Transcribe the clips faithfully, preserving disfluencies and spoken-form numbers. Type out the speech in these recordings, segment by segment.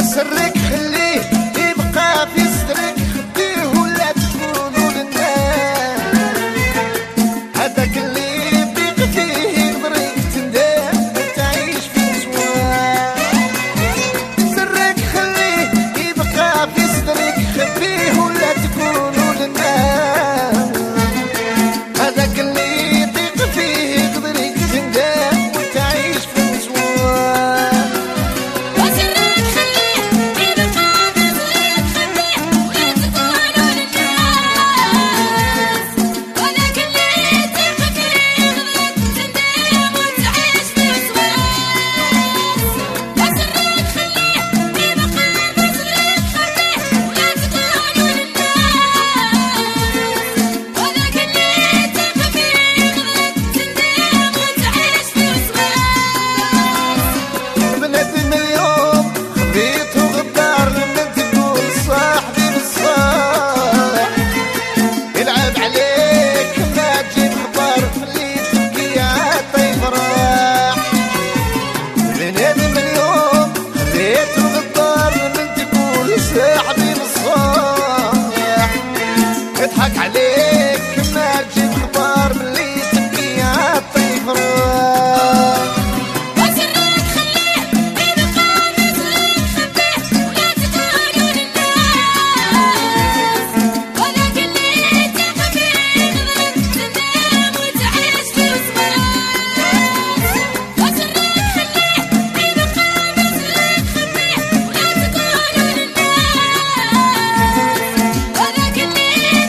وسرك خليه يبقى في صدرك، خبيه ولا تقولوا للناس. هذاك اللي يضيق فيه يقدر تندم وتعيش في سواه. سرك خليه يبقى في صدرك، خبيه ولا تقولوا للناس. هذاك اللي يضيق فيه يقدر تندم وتعيش في سواه. يضحك عليك ما تجيب خبر ملي تبكي عالطيف راح. وسرك خليه يبقى في صدرك، خبيه ولا تقولوا للناس. وذاك اللي يضيق فيه يقدرك تندم وتعيش في وسواس. وسرك خليه يبقى في صدرك، خبيه ولا تقولوا للناس. وذاك اللي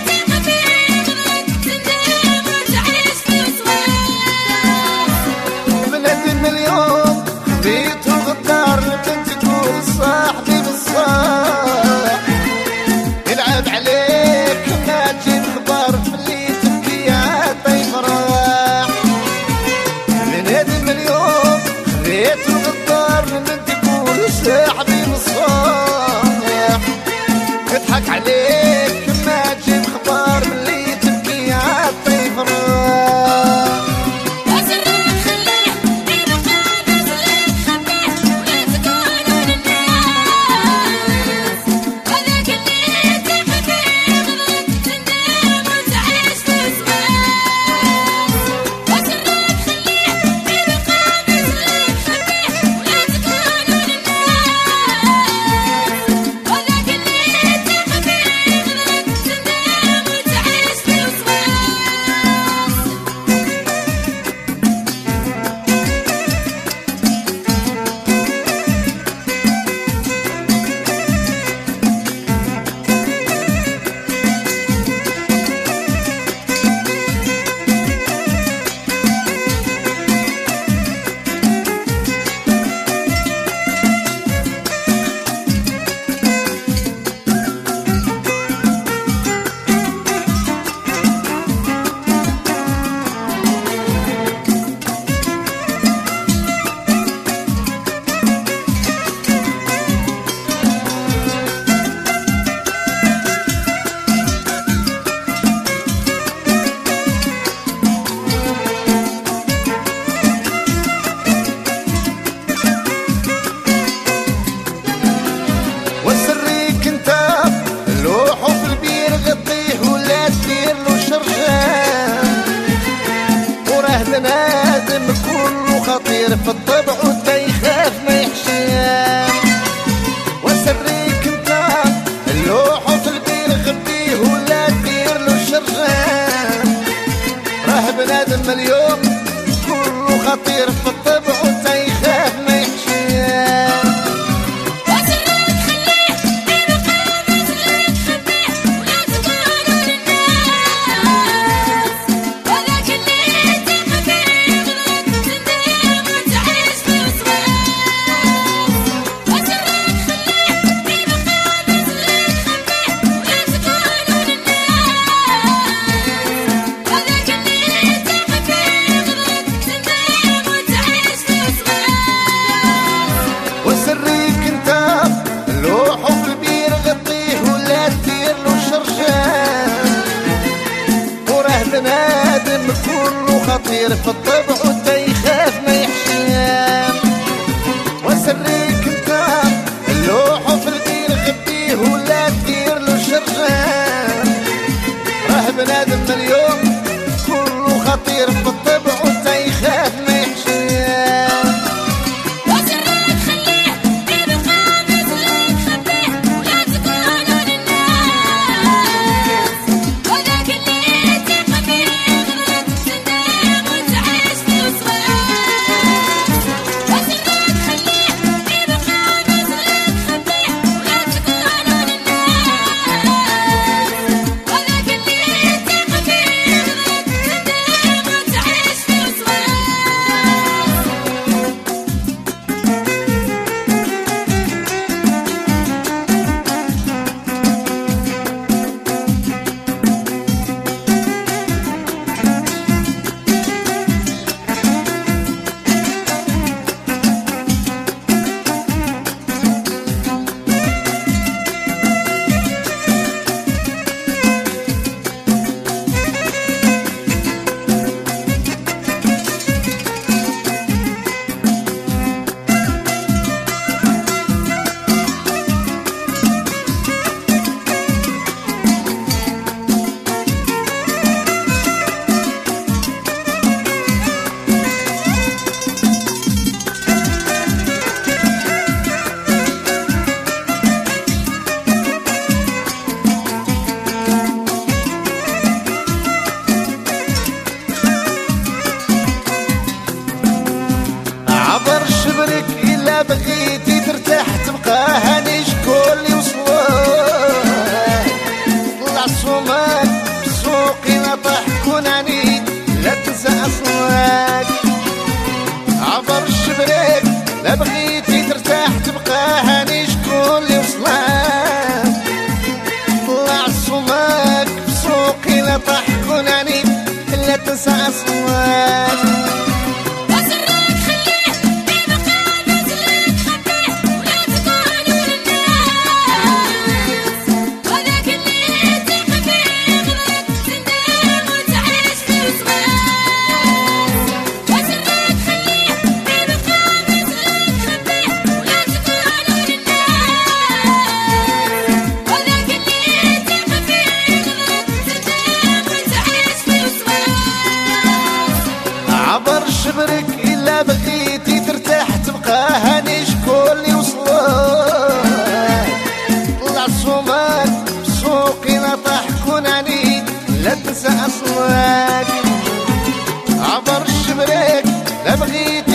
اليوم خذيت الغدار لبنت تقول صاحبي بالصاح. يلعب عليك ما تجيب خبر ملي تبكي عالطيف راح. من هذا اليوم خذيت الغدار لبنت تقول صاحبي بالصاح. يضحك عليك ما تجيب خبر ملي تبكي عالطيف راح. بنادم كله خطير في الطبع وتيخاف ما يحشام. وسريك انت اللوح في البير غبيه ولا دير له شرجام. راه بنادم اليوم كله خطير في الطبع وتيخاف ما يحشام. بنادم كله خطير في الطبع وتيخاف ما يحشام. وسريك انت اللوح الرجال راه بنادم اليوم كله خطير في الطبع وتا يخاف ما يحشم. وسرك خليه يبقى مثلك خبيه ولا تقولوا للناس وذاك اللي يثق فيه يغلط تندم وتعيش في وسواس. وسرك خليه يبقى مثلك خبيه ولا تقولوا للناس وذاك اللي يثق فيه يغلط تندم وتعيش في وسواس. عبر شبرك إلا بغيتي ترتاح تبقى هاني شكون اللي وصلك. طلع صومك بسوقي لا طاح كون عنيد لا تنسى أصلك. عبر شبرك لا بغيتي ترتاح تبقى هاني شكون اللي وصلك. طلع صومك بسوقي لا طاح كون عنيد لا تنسى أصلك. وسرك خليه يبقى مثلك خبيه ولا تقولوا للناس وذاك اللي يثق فيه يغلط تندم وتعيش في وسواس. وسرك خليه يبقى مثلك خبيه ولا تقولوا للناس وذاك اللي يثق فيه يغلط تندم وتعيش في وسواس. عبر شبرك إلا بغيتي ترتاح تبقى هاني شكون اللي وصلك. طلع صومك بسوقي لا طاح كون عنيد لا تنسى أصلك. عبر شبرك لا بغيتي